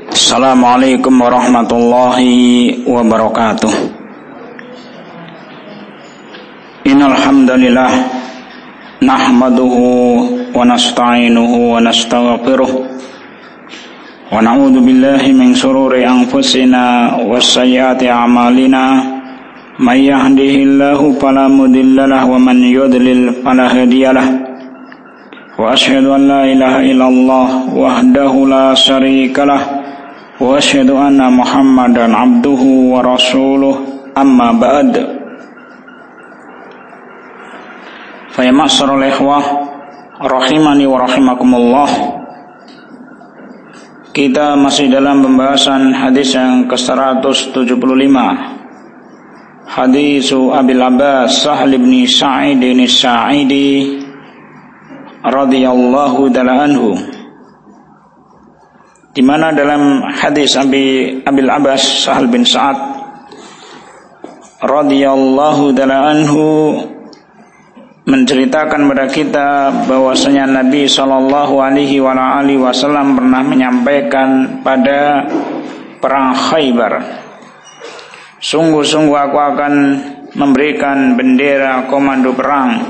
Assalamualaikum warahmatullahi wabarakatuh. Innal hamdalillah nahmaduhu wa nasta'inuhu wa nastaghfiruh wa na'udzu billahi min shururi anfusina wa sayyiati a'malina may yahdihillahu fala mudhillalah wa man yudlil fala hadiyalah. Wa asyhadu an la ilaha illallah wahdahu la syarikalah wa asyhadu anna Muhammadan abduhu wa rasuluh, amma ba'd. Fa ya ma'syaral ikhwah rahimani wa rahimakumullah. Kita masih dalam pembahasan hadis yang ke-175. Hadis Abil Abbas Sahl bin Sa'id bin Sa'idi radhiyallahu ta'ala anhu, di mana dalam hadis Abil Abbas Sahl bin Sa'ad radhiyallahu ta'ala anhu menceritakan kepada kita bahwasanya Nabi sallallahu alaihi wasallam pernah menyampaikan pada perang Khaybar, sungguh-sungguh aku akan memberikan bendera komando perang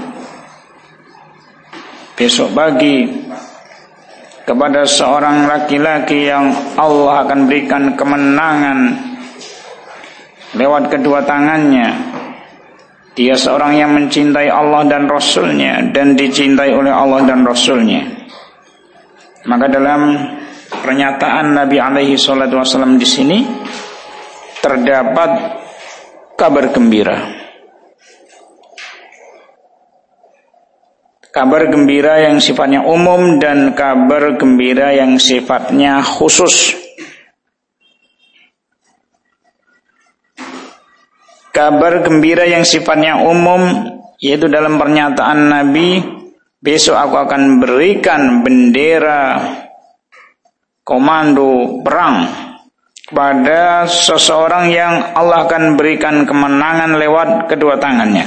besok pagi kepada seorang laki-laki yang Allah akan berikan kemenangan lewat kedua tangannya. Dia seorang yang mencintai Allah dan Rasulnya dan dicintai oleh Allah dan Rasulnya. Maka dalam pernyataan Nabi alaihi salatu wasallam di sini terdapat kabar gembira. Kabar gembira yang sifatnya umum dan kabar gembira yang sifatnya khusus. Kabar gembira yang sifatnya umum yaitu dalam pernyataan Nabi, besok aku akan berikan bendera komando perang kepada seseorang yang Allah akan berikan kemenangan lewat kedua tangannya.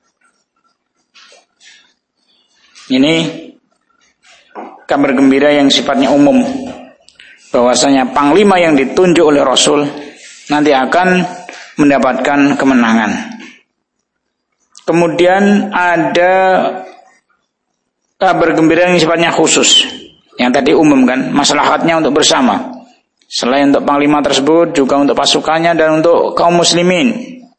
Ini kabar gembira yang sifatnya umum, bahwasanya panglima yang ditunjuk oleh Rasul nanti akan mendapatkan kemenangan. Kemudian ada kabar gembira yang sifatnya khusus, yang tadi umum kan, maslahatnya untuk bersama. Selain untuk panglima tersebut juga untuk pasukannya dan untuk kaum muslimin.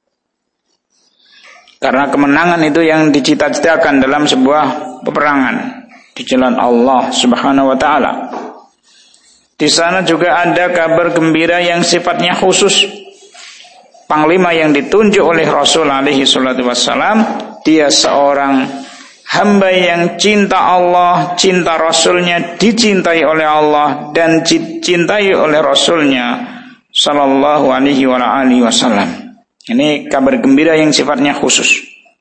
Karena kemenangan itu yang dicita-citakan dalam sebuah peperangan di jalan Allah Subhanahu wa taala. Di sana juga ada kabar gembira yang sifatnya khusus. Panglima yang ditunjuk oleh Rasul alaihi salatu wassalam, dia seorang hamba yang cinta Allah, cinta Rasulnya, dicintai oleh Allah dan dicintai oleh Rasulnya sallallahu alaihi wasallam. Ini kabar gembira yang sifatnya khusus.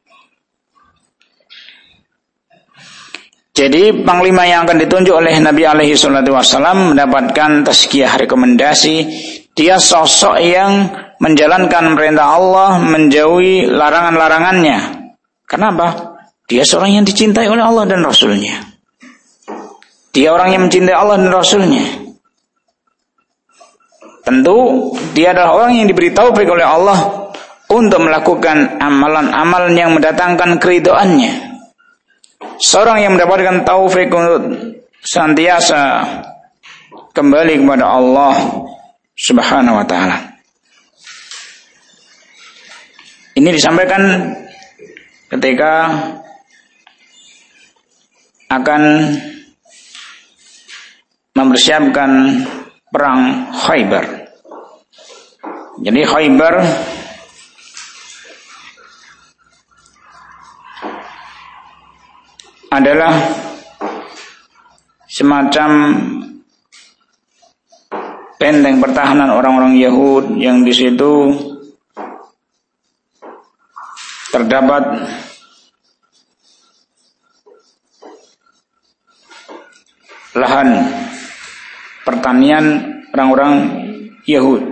Jadi panglima yang akan ditunjuk oleh Nabi alaihi salatu wasallam mendapatkan tazkiyah, rekomendasi. Dia sosok yang menjalankan perintah Allah, menjauhi larangan-larangannya. Kenapa? Dia seorang yang dicintai oleh Allah dan Rasulnya. Dia orang yang mencintai Allah dan Rasulnya. Tentu dia adalah orang yang diberi taufik oleh Allah untuk melakukan amalan-amalan yang mendatangkan keridhaannya. Seorang yang mendapatkan taufik untuk senantiasa kembali kepada Allah Subhanahu wa taala. Ini disampaikan ketika akan mempersiapkan perang Khaybar. Jadi Khaybar adalah semacam benteng pertahanan orang-orang Yahud yang di situ terdapat lahan pertanian orang-orang Yahud.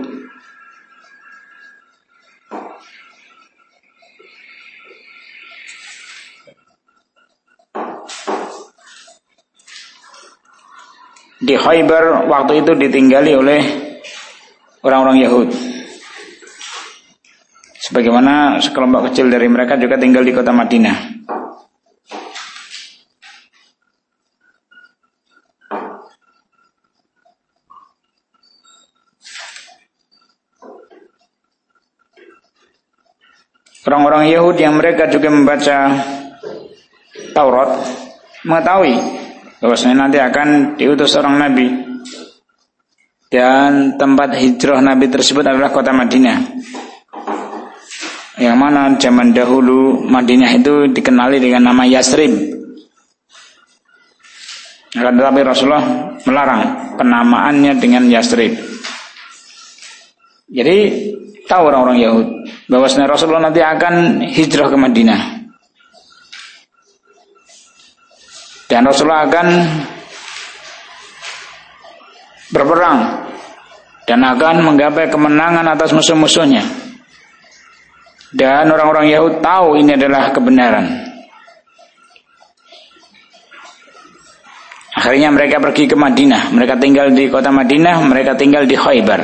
Di Khaybar waktu itu ditinggali oleh orang-orang Yahudi. Sebagaimana sekelompok kecil dari mereka juga tinggal di kota Madinah. Orang-orang Yahudi yang mereka juga membaca Taurat mengetahui bahwasanya nanti akan diutus seorang nabi, dan tempat hijrah nabi tersebut adalah kota Madinah, yang mana zaman dahulu Madinah itu dikenali dengan nama Yasrib. Akan tetapi Rasulullah melarang penamaannya dengan Yasrib. Jadi tahu orang-orang Yahudi bahwasanya Rasulullah nanti akan hijrah ke Madinah, dan Rasulullah akan berperang dan akan menggapai kemenangan atas musuh-musuhnya. Dan orang-orang Yahudi tahu ini adalah kebenaran. Akhirnya mereka pergi ke Madinah. Mereka tinggal di kota Madinah, mereka tinggal di Khaybar.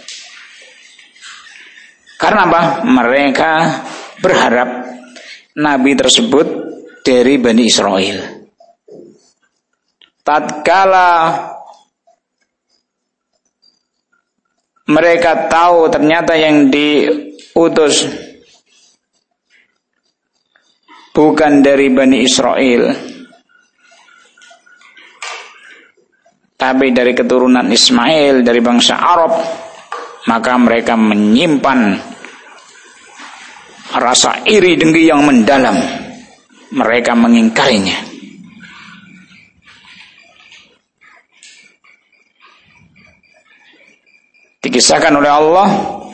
Karena apa? Mereka berharap nabi tersebut dari Bani Israel. Tatkala mereka tahu ternyata yang diutus bukan dari Bani Israel, tapi dari keturunan Ismail, dari bangsa Arab, maka mereka menyimpan rasa iri dengki yang mendalam. Mereka mengingkarinya. Dikisahkan oleh Allah,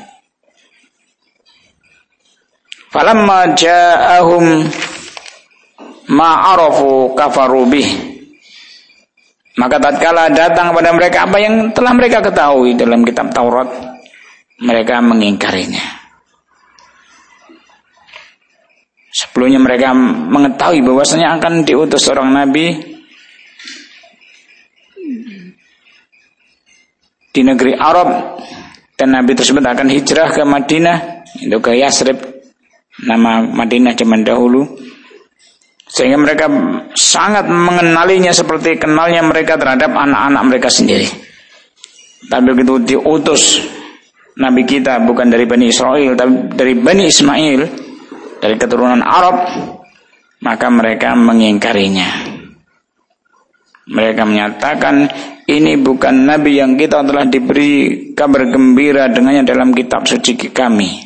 falamma ja'ahum ma arafu kafaru bih, maka tatkala datang kepada mereka apa yang telah mereka ketahui dalam kitab Taurat, mereka mengingkarinya. Sebelumnya mereka mengetahui bahwasanya akan diutus seorang nabi di negeri Arab, dan nabi tersebut akan hijrah ke Madinah, itu ke Yasrib, nama Madinah zaman dahulu, sehingga mereka sangat mengenalinya seperti kenalnya mereka terhadap anak-anak mereka sendiri. Tapi begitu diutus nabi kita bukan dari Bani Israel, tapi dari Bani Ismail, dari keturunan Arab, maka mereka mengingkarinya. Mereka menyatakan ini bukan nabi yang kita telah diberi kabar gembira dengannya dalam kitab suci kami.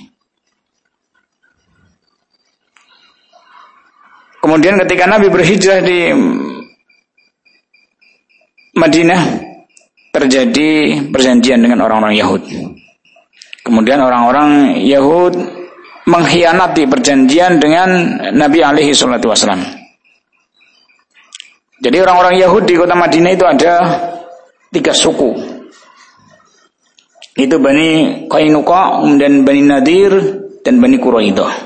Kemudian ketika Nabi berhijrah di Madinah, terjadi perjanjian dengan orang-orang Yahudi. Kemudian orang-orang Yahudi mengkhianati perjanjian dengan Nabi alaihi salatu wasallam. Jadi orang-orang Yahudi di kota Madinah itu ada 3 suku. Itu Bani Qainuqa, kemudian Bani Nadir, dan Bani Quraidah.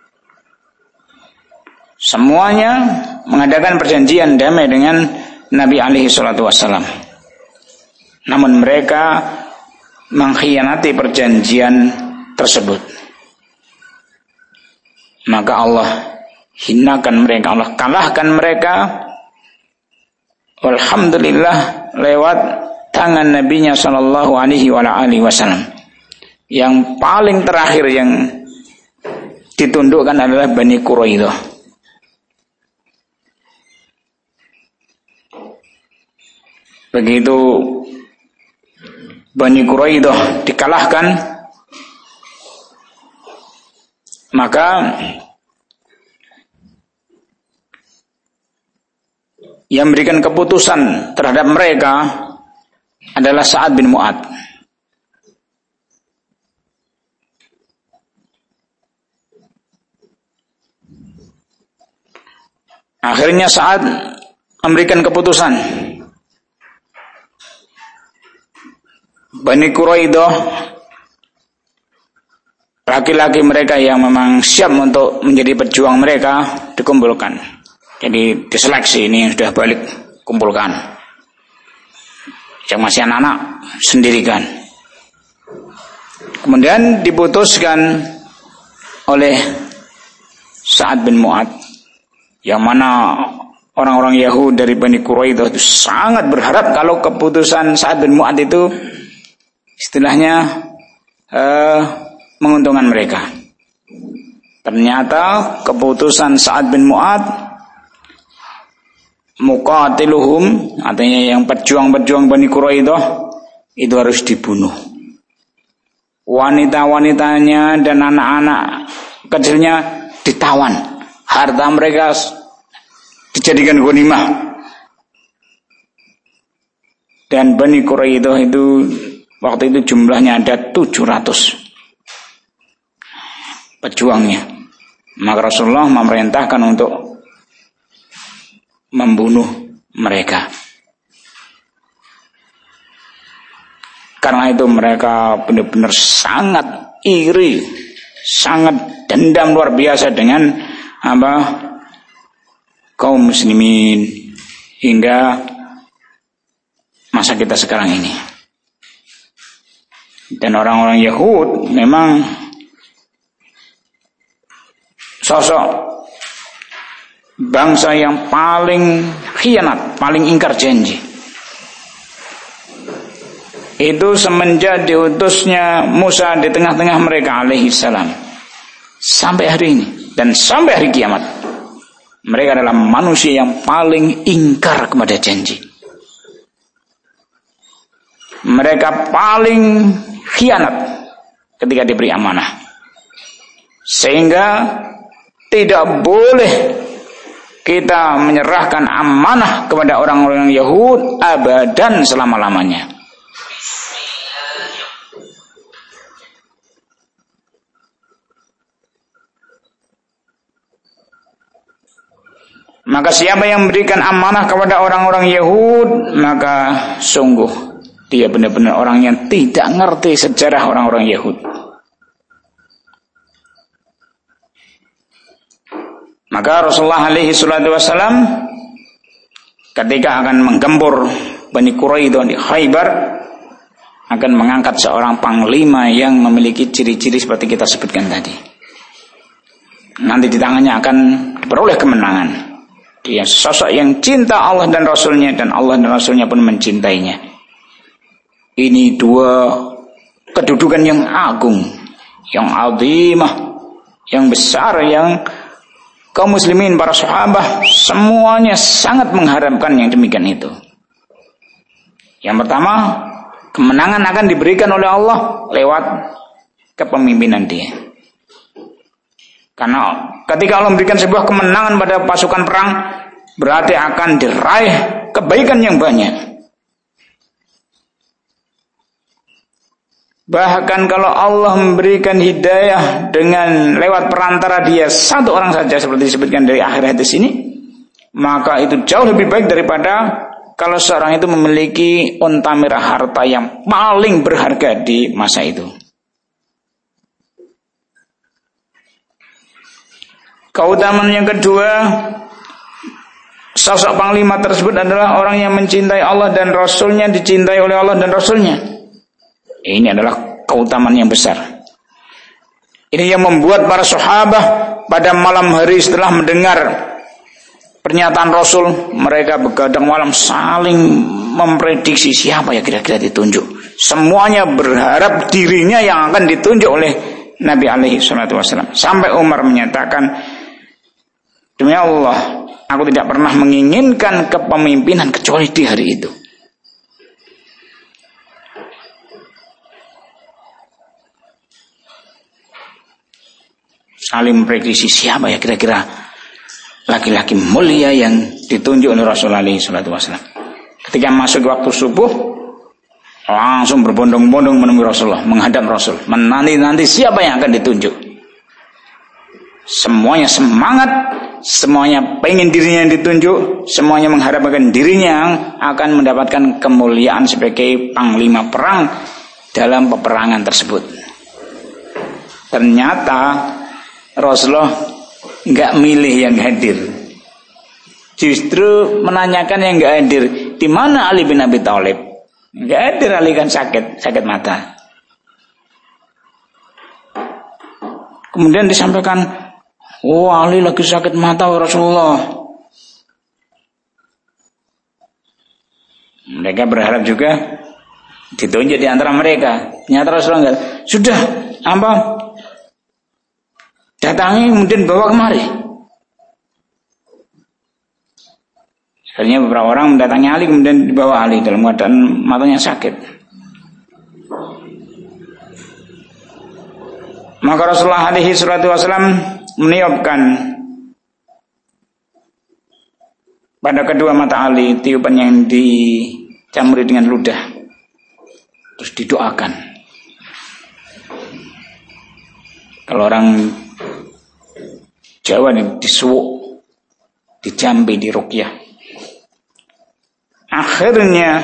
Semuanya mengadakan perjanjian damai dengan Nabi alaihi salatu wassalam. Namun mereka mengkhianati perjanjian tersebut. Maka Allah hinakan mereka, Allah kalahkan mereka. Alhamdulillah lewat tangan Nabinya sallallahu alaihi wasallam. Yang paling terakhir yang ditundukkan adalah Bani Quraidah. Begitu Bani Quraidah dikalahkan, maka yang memberikan keputusan terhadap mereka adalah Sa'ad bin Mu'ad. Akhirnya Sa'ad memberikan keputusan. Bani Quraidah, laki-laki mereka yang memang siap untuk menjadi pejuang mereka, dikumpulkan. Jadi diseleksi, ini yang sudah balik, kumpulkan. Yang masih anak-anak, sendirikan. Kemudian diputuskan oleh Sa'ad bin Mu'adz, yang mana orang-orang Yahudi dari Bani Quraidah itu sangat berharap kalau keputusan Sa'ad bin Mu'adz itu istilahnya menguntungkan mereka. Ternyata keputusan Sa'ad bin Mu'adz, muqatiluhum, artinya yang pejuang-pejuang Bani Quraidah itu harus dibunuh. Wanita-wanitanya dan anak-anak kecilnya ditawan, harta mereka dijadikan ghanimah. Dan Bani Quraidah itu waktu itu jumlahnya ada 700 pejuangnya. Maka Rasulullah memerintahkan untuk membunuh mereka. Karena itu mereka benar-benar sangat iri, sangat dendam luar biasa dengan kaum muslimin hingga masa kita sekarang ini. Dan orang-orang Yahud memang sosok bangsa yang paling khianat, paling ingkar janji. Itu semenjak diutusnya Musa di tengah-tengah mereka alaihi salam sampai hari ini dan sampai hari kiamat, mereka adalah manusia yang paling ingkar kepada janji. Mereka paling khianat ketika diberi amanah, sehingga tidak boleh kita menyerahkan amanah kepada orang-orang Yahud abadan selama-lamanya. Maka siapa yang memberikan amanah kepada orang-orang Yahud, maka sungguh dia benar-benar orang yang tidak ngerti sejarah orang-orang Yahud. Maka Rasulullah alaihi salatu wasallam ketika akan menggempur Bani Quraidah di Khaybar akan mengangkat seorang panglima yang memiliki ciri-ciri seperti kita sebutkan tadi. Nanti di tangannya akan diperoleh kemenangan. Dia sosok yang cinta Allah dan Rasulnya, dan Allah dan Rasulnya pun mencintainya. Ini dua kedudukan yang agung, yang azimah, yang besar, yang kaum muslimin, para sahabat semuanya sangat mengharapkan yang demikian itu. Yang pertama, kemenangan akan diberikan oleh Allah lewat kepemimpinan dia. Karena ketika Allah memberikan sebuah kemenangan pada pasukan perang, berarti akan diraih kebaikan yang banyak. Bahkan kalau Allah memberikan hidayah dengan lewat perantara dia satu orang saja, seperti disebutkan dari akhir hadis ini, maka itu jauh lebih baik daripada kalau seorang itu memiliki unta merah, harta yang paling berharga di masa itu. Keutamaan yang kedua, sosok panglima tersebut adalah orang yang mencintai Allah dan Rasulnya, dicintai oleh Allah dan Rasulnya. Ini adalah keutamaan yang besar. Ini yang membuat para sahabat pada malam hari setelah mendengar pernyataan Rasul, mereka begadang malam saling memprediksi siapa yang kira-kira ditunjuk. Semuanya berharap dirinya yang akan ditunjuk oleh Nabi alaihi salatu wasallam. Sampai Umar menyatakan, demi Allah, aku tidak pernah menginginkan kepemimpinan kecuali di hari itu. Saling memprediksi siapa ya kira-kira laki-laki mulia yang ditunjuk oleh Rasulullah SAW. Ketika masuk waktu subuh, langsung berbondong-bondong menemui Rasulullah, menghadap Rasul, menanti-nanti siapa yang akan ditunjuk. Semuanya semangat, semuanya pengen dirinya yang ditunjuk, semuanya mengharapkan dirinya yang akan mendapatkan kemuliaan sebagai panglima perang dalam peperangan tersebut. Ternyata Rasulullah nggak milih yang hadir, justru menanyakan yang nggak hadir, di mana Ali bin Abi Thalib? Nggak hadir, Ali kan sakit mata. Kemudian disampaikan, oh Ali lagi sakit mata Rasulullah. Mereka berharap juga ditunjuk di antara mereka. Nyata Rasulullah enggak. Sudah, datangi kemudian bawa kemari. Akhirnya beberapa orang mendatangi Ali kemudian dibawa Ali dalam keadaan matanya sakit. Maka Rasulullah alaihi salatu wasallam meniupkan pada kedua mata Ali tiupan yang dicampuri dengan ludah. Terus didoakan. Kalau orang Jawa ini disuwuk, dicambi, diruqyah. Akhirnya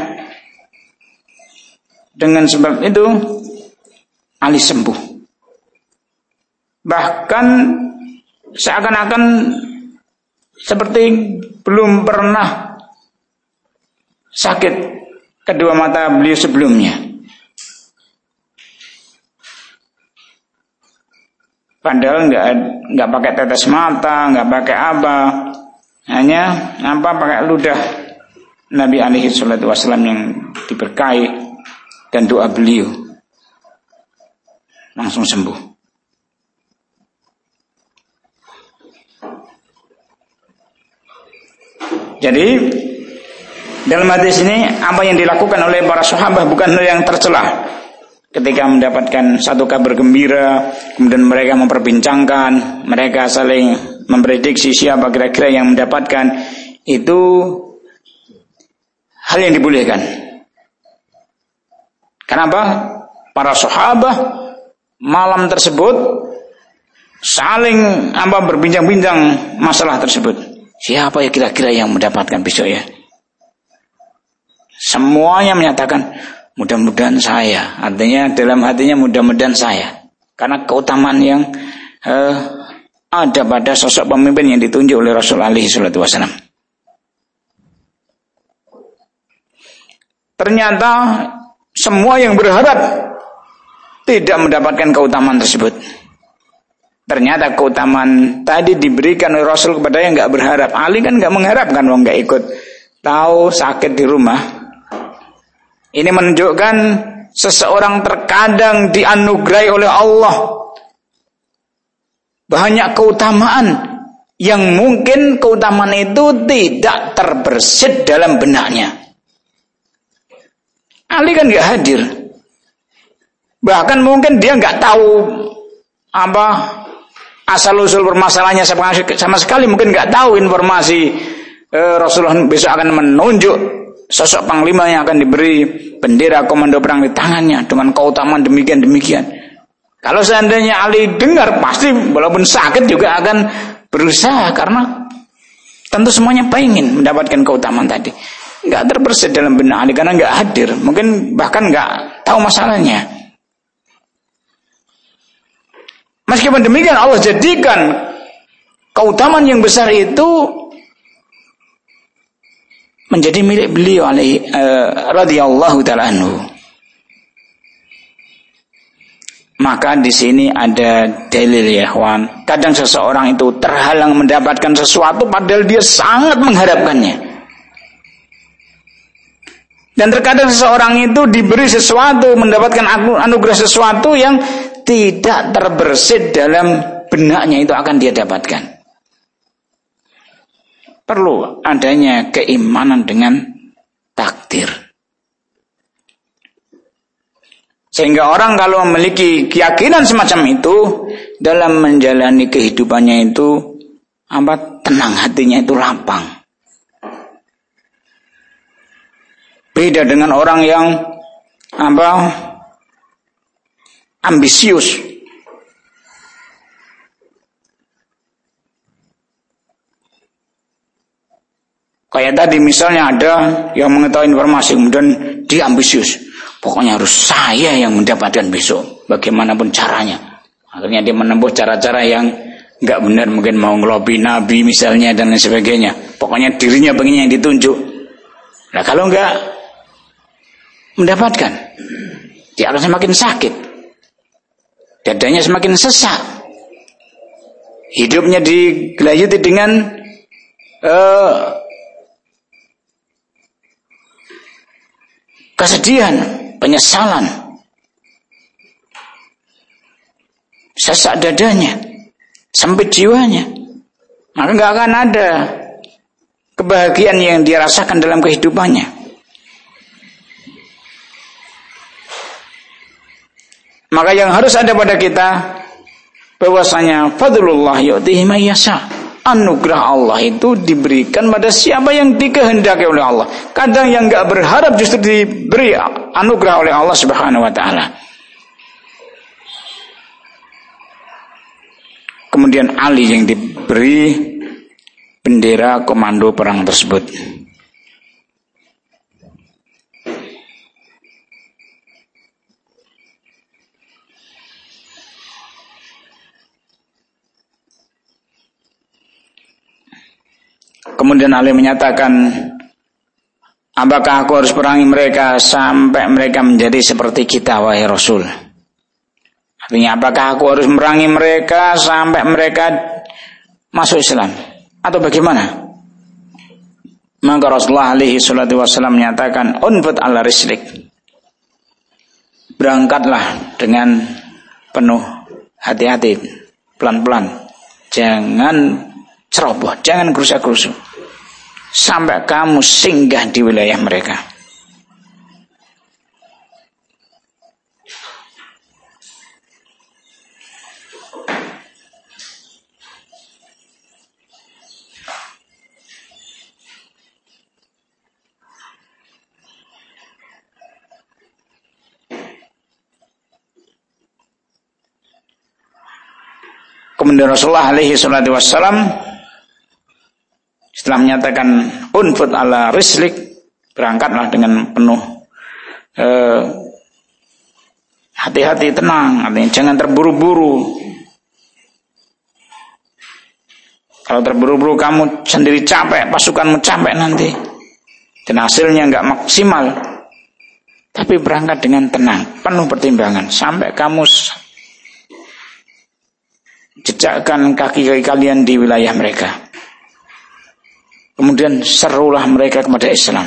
dengan sebab itu Ali sembuh. Bahkan seakan-akan seperti belum pernah sakit kedua mata beliau sebelumnya. Padahal nggak pakai tetes mata, nggak pakai apa, hanya pakai ludah Nabi alaihi salatu wasallam yang diberkahi dan doa beliau langsung sembuh. Jadi dalam hadis ini apa yang dilakukan oleh para sahabat bukan hal yang tercela. Ketika mendapatkan satu kabar gembira, kemudian mereka memperbincangkan, mereka saling memprediksi siapa kira-kira yang mendapatkan, itu hal yang dibolehkan. Kenapa? Para sahabat malam tersebut saling berbincang-bincang masalah tersebut. Siapa ya kira-kira yang mendapatkan besok ya? Semuanya menyatakan mudah-mudahan saya. Artinya dalam hatinya mudah-mudahan saya. Karena keutamaan yang ada pada sosok pemimpin yang ditunjuk oleh Rasulullah SAW. Ternyata semua yang berharap tidak mendapatkan keutamaan tersebut. Ternyata keutamaan tadi diberikan oleh Rasul kepada yang nggak berharap. Ali kan nggak mengharapkan, wong nggak ikut. Tahu sakit di rumah. Ini menunjukkan seseorang terkadang dianugerahi oleh Allah banyak keutamaan yang mungkin keutamaan itu tidak terbersit dalam benaknya. Ali kan nggak hadir. Bahkan mungkin dia nggak tahu asal-usul permasalahannya sama sekali, mungkin nggak tahu informasi Rasulullah besok akan menunjuk sosok panglima yang akan diberi bendera komando perang di tangannya dengan keutamaan demikian-demikian. Kalau seandainya Ali dengar, pasti walaupun sakit juga akan berusaha, karena tentu semuanya pengen mendapatkan keutamaan tadi. Nggak terbersit dalam benak Ali karena nggak hadir, mungkin bahkan nggak tahu masalahnya. Meskipun demikian Allah jadikan keutamaan yang besar itu menjadi milik beliau radhiyallahu ta'ala anhu. Maka di sini ada dalil ya kawan. Kadang seseorang itu terhalang mendapatkan sesuatu padahal dia sangat mengharapkannya. Dan terkadang seseorang itu diberi sesuatu, mendapatkan anugerah sesuatu yang tidak terbersit dalam benaknya, itu akan dia dapatkan. Perlu adanya keimanan dengan takdir. Sehingga orang kalau memiliki keyakinan semacam itu, dalam menjalani kehidupannya itu tenang, hatinya itu lapang. Beda dengan orang yang ambisius. Kayak tadi misalnya ada yang mengetahui informasi kemudian dia ambisius. Pokoknya harus saya yang mendapatkan besok, bagaimanapun caranya. Akhirnya dia menempuh cara-cara yang enggak benar, mungkin mau ngelobi nabi misalnya dan lain sebagainya. Pokoknya dirinya pengen yang ditunjuk. Nah kalau enggak mendapatkan, dia akan semakin sakit. Dadanya semakin sesak. hidupnya digelayuti dengan kesedihan, penyesalan, sesak dadanya, sempit jiwanya, maka nggak akan ada kebahagiaan yang dia rasakan dalam kehidupannya. Maka yang harus ada pada kita bahwasanya fadlullah yu'tihi may yasha. Anugerah Allah itu diberikan pada siapa yang dikehendaki oleh Allah. Kadang yang enggak berharap justru diberi anugerah oleh Allah Subhanahu wa taala. Kemudian Ali yang diberi bendera komando perang tersebut. Kemudian Ali menyatakan, apakah aku harus perangi mereka sampai mereka menjadi seperti kita, wahai Rasul? Artinya, apakah aku harus merangi mereka sampai mereka masuk Islam? Atau bagaimana? Maka Rasulullah alaihi salatu wassalam menyatakan, unfut ala rislik. Berangkatlah dengan penuh hati-hati, pelan-pelan. Jangan ceroboh, jangan gerusa-gerusu. Sampai kamu singgah di wilayah mereka. Kemudian Rasulullah alaihi salatu wassalam setelah menyatakan unfut ala rislik, berangkatlah dengan penuh hati-hati, tenang, artinya jangan terburu-buru. Kalau terburu-buru kamu sendiri capek, pasukanmu capek nanti, dan hasilnya enggak maksimal. Tapi berangkat dengan tenang, penuh pertimbangan, sampai kamu jejakkan kaki-kaki kalian di wilayah mereka. Kemudian serulah mereka kepada Islam.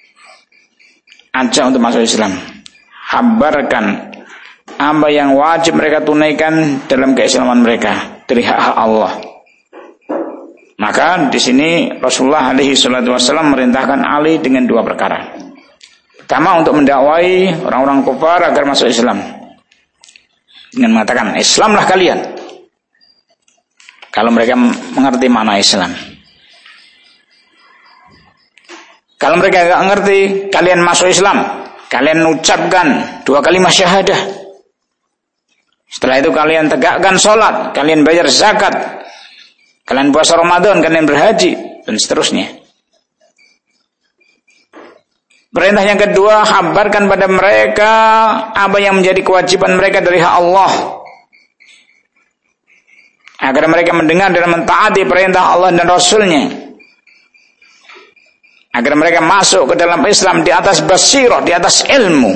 Ajak untuk masuk Islam. Habarkan apa yang wajib mereka tunaikan dalam keislaman mereka dari hak-hak Allah. Maka di sini Rasulullah alaihi salatu wasallam merintahkan Ali dengan dua perkara. Pertama, untuk mendakwai orang-orang kufar agar masuk Islam. Dengan mengatakan, Islamlah kalian. Kalau mereka mengerti makna Islam. Kalau mereka tidak mengerti, kalian masuk Islam, kalian ucapkan 2 kalimat syahadah. Setelah itu kalian tegakkan sholat, kalian bayar zakat, kalian puasa Ramadan, kalian berhaji, dan seterusnya. Perintah yang kedua, kabarkan pada mereka apa yang menjadi kewajiban mereka dari hak Allah, agar mereka mendengar dan mentaati perintah Allah dan Rasulnya, agar mereka masuk ke dalam Islam di atas basirah, di atas ilmu.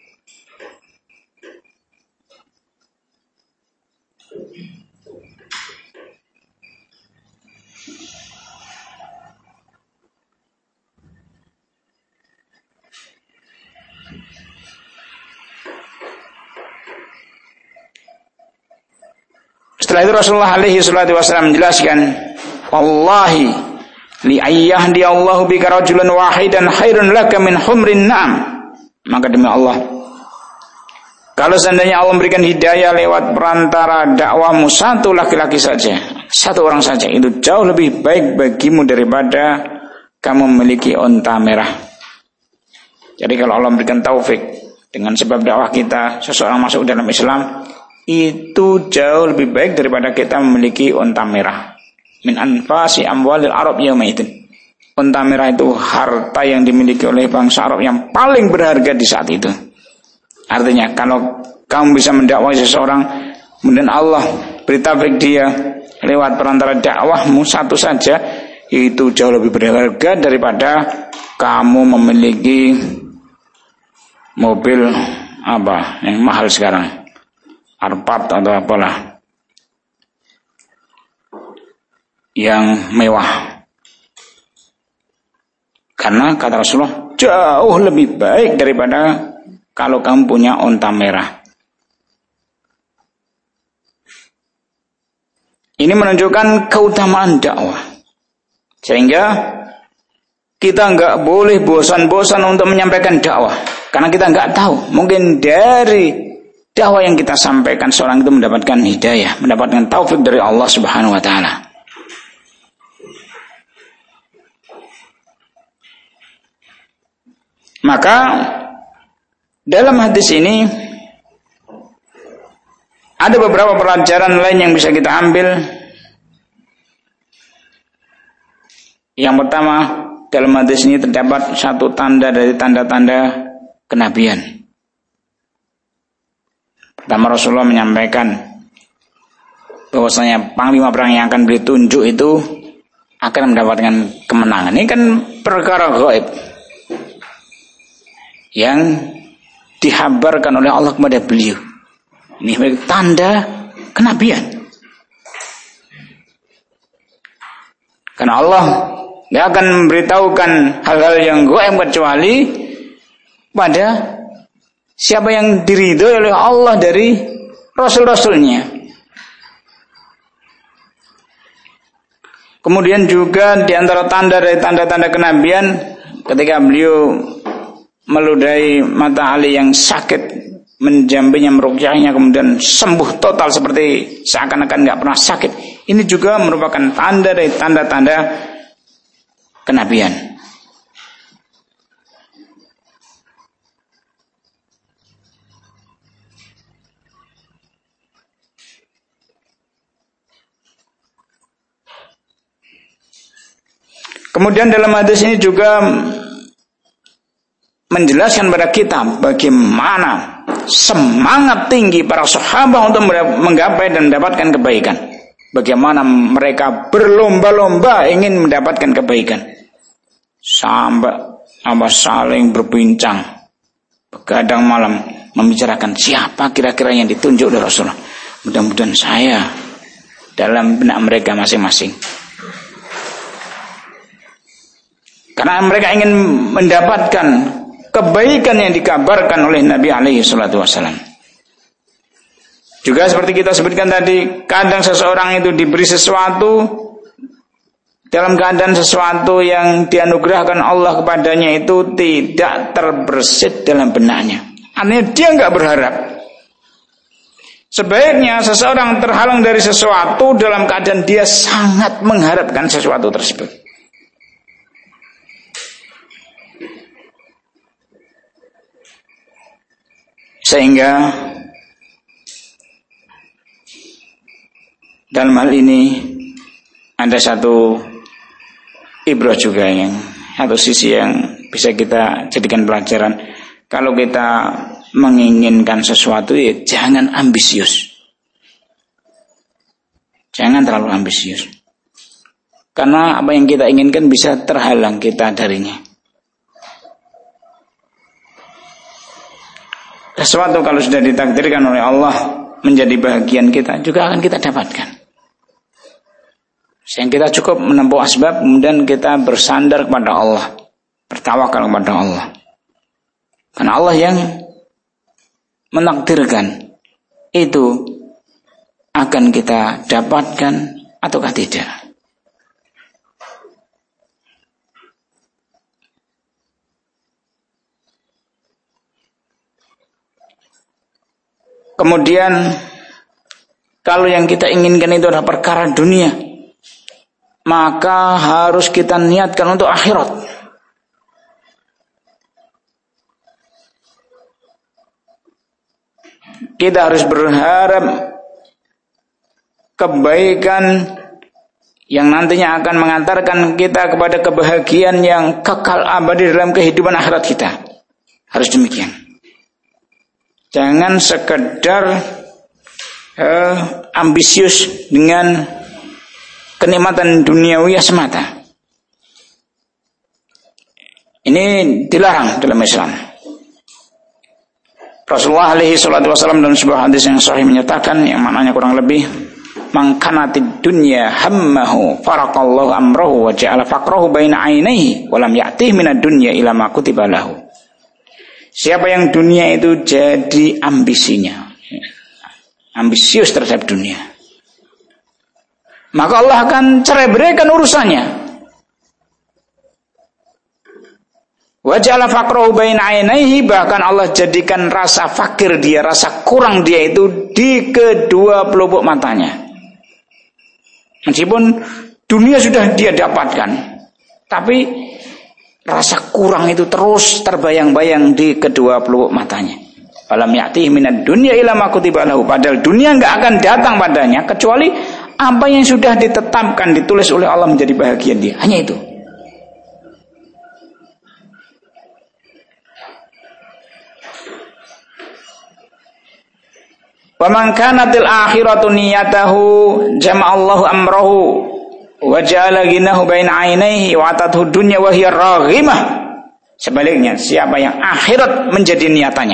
Setelah itu Rasulullah alaihi salatu wasallam menjelaskan, wallahi li ayyahdi Allahu bika rajulan wahidan khairun laka min humrin na'am. Maka demi Allah, kalau seandainya Allah memberikan hidayah lewat perantara dakwahmu satu laki-laki saja, satu orang saja, itu jauh lebih baik bagimu daripada kamu memiliki unta merah. Jadi kalau Allah memberikan taufik dengan sebab dakwah kita, seseorang masuk dalam Islam, itu jauh lebih baik daripada kita memiliki unta merah. Min anfasi amwalil Arab yaumaidin. Unta merah itu harta yang dimiliki oleh bangsa Arab yang paling berharga di saat itu. Artinya kalau kamu bisa mendakwai seseorang, kemudian Allah beri taufik dia lewat perantara dakwahmu satu saja, itu jauh lebih berharga daripada kamu memiliki mobil apa yang mahal sekarang, Alphard atau apalah. yang mewah. Karena kata Rasulullah, jauh lebih baik daripada kalau kamu punya onta merah. Ini menunjukkan keutamaan dakwah. Sehingga kita nggak boleh bosan-bosan untuk menyampaikan dakwah. Karena kita nggak tahu, mungkin dari dakwah yang kita sampaikan seorang itu mendapatkan hidayah, mendapatkan taufik dari Allah Subhanahu wa taala. Maka dalam hadis ini ada beberapa pelajaran lain yang bisa kita ambil. Yang pertama, dalam hadis ini terdapat satu tanda dari tanda-tanda kenabian. Pertama, Rasulullah menyampaikan bahwasanya panglima perang yang akan beliau tunjuk itu akan mendapatkan kemenangan. Ini kan perkara gaib yang dihabarkan oleh Allah kepada beliau. Ini tanda kenabian. Karena Allah tidak akan memberitahukan hal-hal yang gaib kecuali pada siapa yang diridhoi oleh Allah dari Rasul-Rasulnya. Kemudian juga di antara tanda dari tanda-tanda kenabian, ketika beliau meludahi mata Ali yang sakit, menjambinya, meruqyahnya, kemudian sembuh total seperti seakan-akan nggak pernah sakit. Ini juga merupakan tanda dari tanda-tanda kenabian. Kemudian dalam hadis ini juga menjelaskan pada kita bagaimana semangat tinggi para sahabat untuk menggapai dan mendapatkan kebaikan. Bagaimana mereka berlomba-lomba ingin mendapatkan kebaikan. Sampai saling berbincang, begadang malam membicarakan siapa kira-kira yang ditunjuk oleh Rasulullah. Mudah-mudahan saya dalam benak mereka masing-masing. Karena mereka ingin mendapatkan kebaikan yang dikabarkan oleh Nabi alaihi salatu wasallam. Juga seperti kita sebutkan tadi, kadang seseorang itu diberi sesuatu dalam keadaan sesuatu yang dianugerahkan Allah kepadanya itu tidak terbersit dalam benaknya. Artinya dia nggak berharap. Sebaiknya seseorang terhalang dari sesuatu dalam keadaan dia sangat mengharapkan sesuatu tersebut. Sehingga dalam hal ini ada satu ibrah juga, yang satu sisi yang bisa kita jadikan pelajaran. Kalau kita menginginkan sesuatu, ya jangan ambisius. Jangan terlalu ambisius. Karena apa yang kita inginkan bisa terhalang kita darinya. Sesuatu kalau sudah ditakdirkan oleh Allah menjadi bahagian kita, juga akan kita dapatkan. Sehingga kita cukup menempuh asbab, kemudian kita bersandar kepada Allah, bertawakal kepada Allah. Karena Allah yang menakdirkan itu akan kita dapatkan ataukah tidak. Kemudian kalau yang kita inginkan itu adalah perkara dunia, maka harus kita niatkan untuk akhirat. Kita harus berharap kebaikan yang nantinya akan mengantarkan kita kepada kebahagiaan yang kekal abadi dalam kehidupan akhirat kita. Harus demikian. Jangan sekedar ambisius dengan kenikmatan duniawi semata. Ini dilarang dalam Islam. Rasulullah alaihi salatu wasallam dalam sebuah hadis yang sahih menyatakan, yang maknanya kurang lebih, man kanatid dunya hammahu faraqallahu amrahu wa ja'ala faqrahu baina 'ainaihi wa lam ya'tihi minad dunya ila ma kutiba lahu. Siapa yang dunia itu jadi ambisinya, ambisius terhadap dunia, maka Allah akan cerai beraikan urusannya. Wa ja'ala faqrahu baina 'ainaihi, bahkan Allah jadikan rasa fakir dia, rasa kurang dia itu di kedua pelupuk matanya. Meskipun dunia sudah dia dapatkan, tapi rasa kurang itu terus terbayang-bayang di kedua pelupuk matanya. Falam ya'tihi minad dunya illa ma kutiba lahu, padahal dunia enggak akan datang padanya kecuali apa yang sudah ditetapkan, ditulis oleh Allah menjadi bahagian dia. Hanya itu. Wa man kanatil akhiratu niyatahu jama'allahu amrahu wa ja'ala ghinahu baina 'ainaihi wa atathu dunya wa hiya raghimah. Sebaliknya, siapa yang akhirat menjadi niatannya,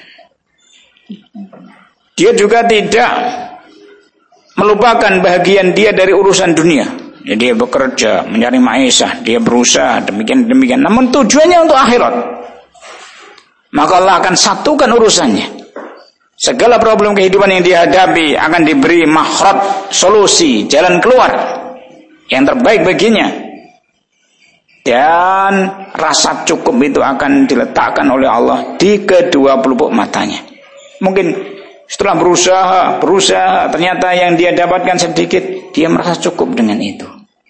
dia juga tidak melupakan bahagian dia dari urusan dunia. Ya, dia bekerja, mencari maisha, dia berusaha demikian, namun tujuannya untuk akhirat, maka Allah akan satukan urusannya. Segala problem kehidupan yang dihadapi akan diberi makhraj, solusi, jalan keluar yang terbaik baginya. Dan rasa cukup itu akan diletakkan oleh Allah di kedua pelupuk matanya. Mungkin setelah berusaha, ternyata yang dia dapatkan sedikit, dia merasa cukup dengan itu.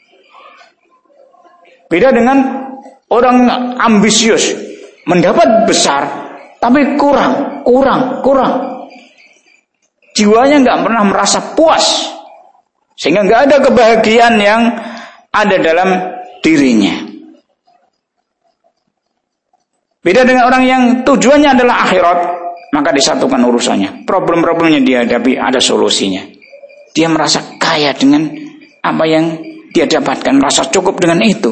Beda dengan orang ambisius, mendapat besar, tapi kurang. Jiwanya nggak pernah merasa puas, sehingga nggak ada kebahagiaan yang ada dalam dirinya. Beda dengan orang yang tujuannya adalah akhirat, maka disatukan urusannya. Problem-problemnya dihadapi, ada solusinya. Dia merasa kaya dengan apa yang dia dapatkan, merasa cukup dengan itu.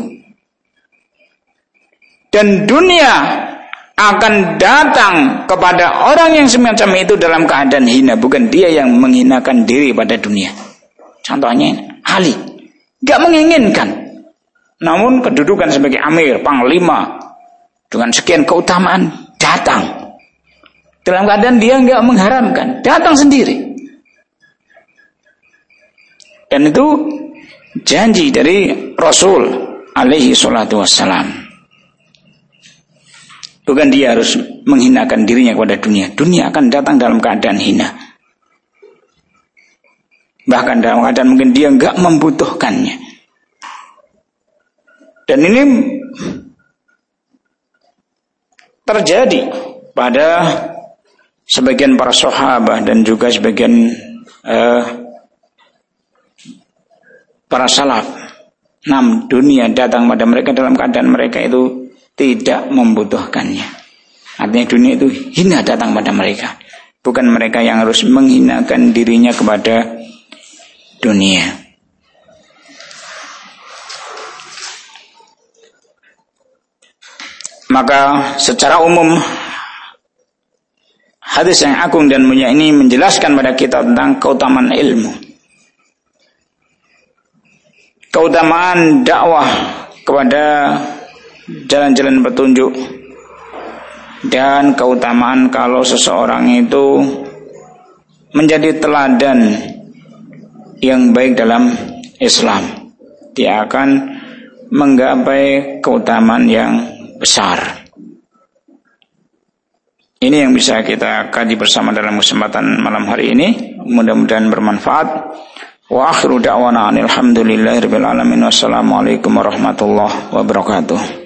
Dan dunia akan datang kepada orang yang semacam itu dalam keadaan hina, bukan dia yang menghinakan diri pada dunia. Contohnya Ali, gak menginginkan, namun kedudukan sebagai amir, panglima dengan sekian keutamaan datang dalam keadaan dia gak mengharamkan, datang sendiri. Dan itu janji dari Rasul alaihi salatu wassalam. Bukan dia harus menghinakan dirinya kepada dunia. Dunia akan datang dalam keadaan hina. Bahkan dalam keadaan mungkin dia enggak membutuhkannya. Dan ini terjadi pada sebagian para sahabat dan juga sebagian para salaf. Dunia datang pada mereka dalam keadaan mereka itu tidak membutuhkannya. Artinya dunia itu hina datang pada mereka, bukan mereka yang harus menghinakan dirinya kepada dunia. Maka secara umum hadis yang agung dan mulia ini menjelaskan pada kita tentang keutamaan ilmu, keutamaan dakwah kepada jalan-jalan petunjuk, dan keutamaan kalau seseorang itu menjadi teladan yang baik dalam Islam, dia akan menggapai keutamaan yang besar. Ini yang bisa kita kaji bersama dalam kesempatan malam hari ini. Mudah-mudahan bermanfaat. Wa akhiru da'wana alhamdulillahirabbil alamin. Wassalamualaikum warahmatullahi wabarakatuh.